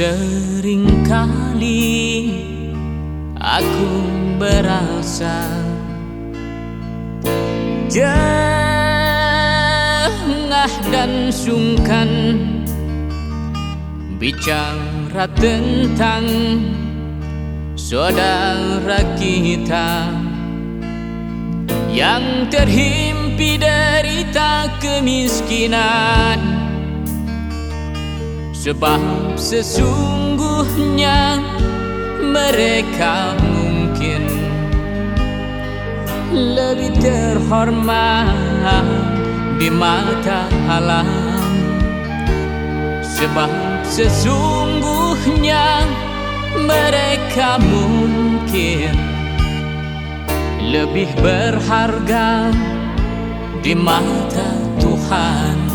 Seringkali aku berasa jengah dan sungkan bicara tentang saudara kita yang terhimpit derita kemiskinan. Sebab sesungguhnya mereka mungkin lebih terhormat di mata alam. Sebab sesungguhnya mereka mungkin lebih berharga di mata Tuhan.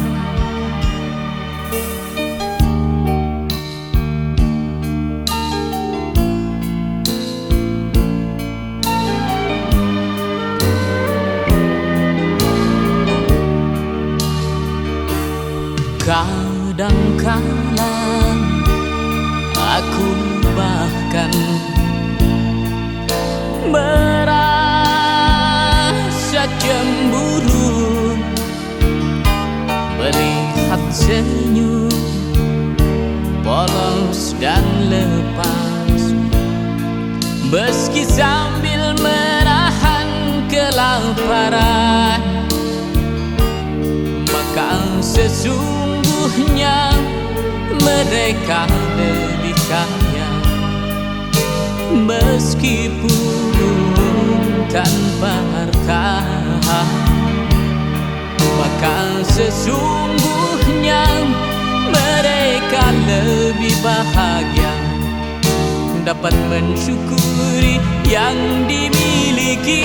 Kadangkala aku bahkan merasa cemburu melihat senyum polos dan lepas, meski sambil menahan kelaparan. Maka sesungguhnya mereka lebih kaya, meskipun tanpa harta. Maka sesungguhnya mereka lebih bahagia dapat mensyukuri yang dimiliki.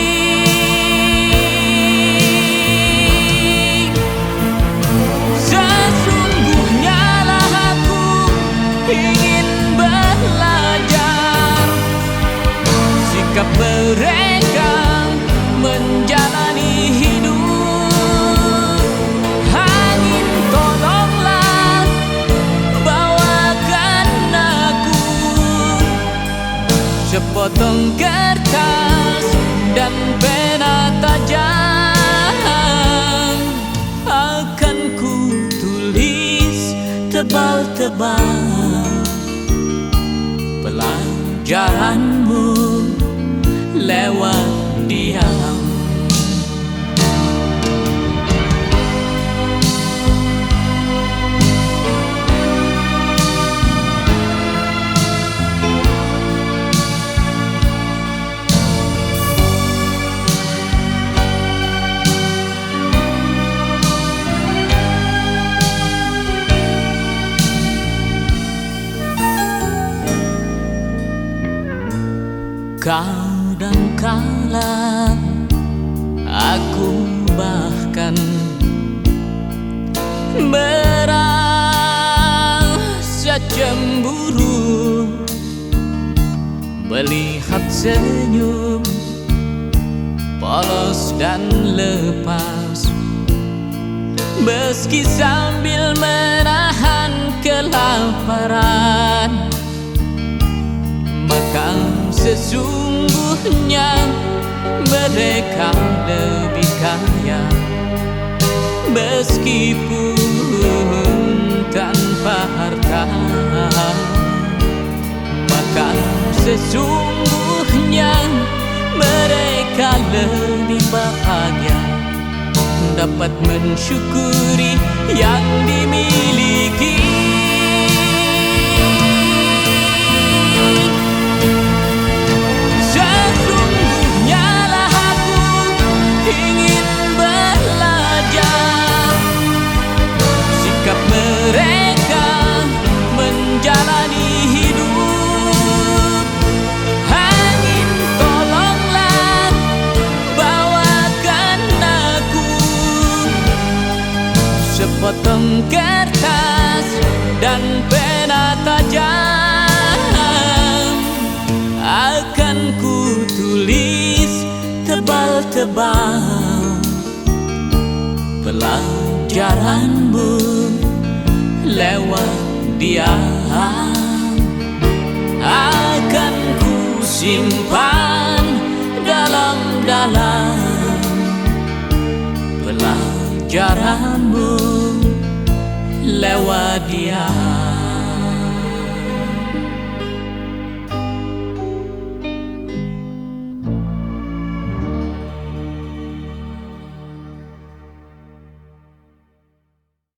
Ingin belajar sikap mereka menjalani hidup. Angin tolonglah bawakan aku sepotong kertas dan pena tajam. Akan ku tulis tebal-tebal pelajaranmu lewat diam. Kadangkala aku bahkan merasa cemburu melihat senyum polos dan lepas, meski sambil menahan kelaparan. Maka sesungguhnya mereka lebih kaya, meskipun tanpa harta. Maka sesungguhnya mereka lebih bahagia dapat mensyukuri yang dimiliki. Ingin belajar sikap mereka menjalani hidup. Angin tolonglah bawakan aku sepotong kertas dan pena tajam. Akan ku tulis tebal-tebal pelajaranmu lewat diam akan ku simpan dalam-dalam pelajaranmu lewat dia.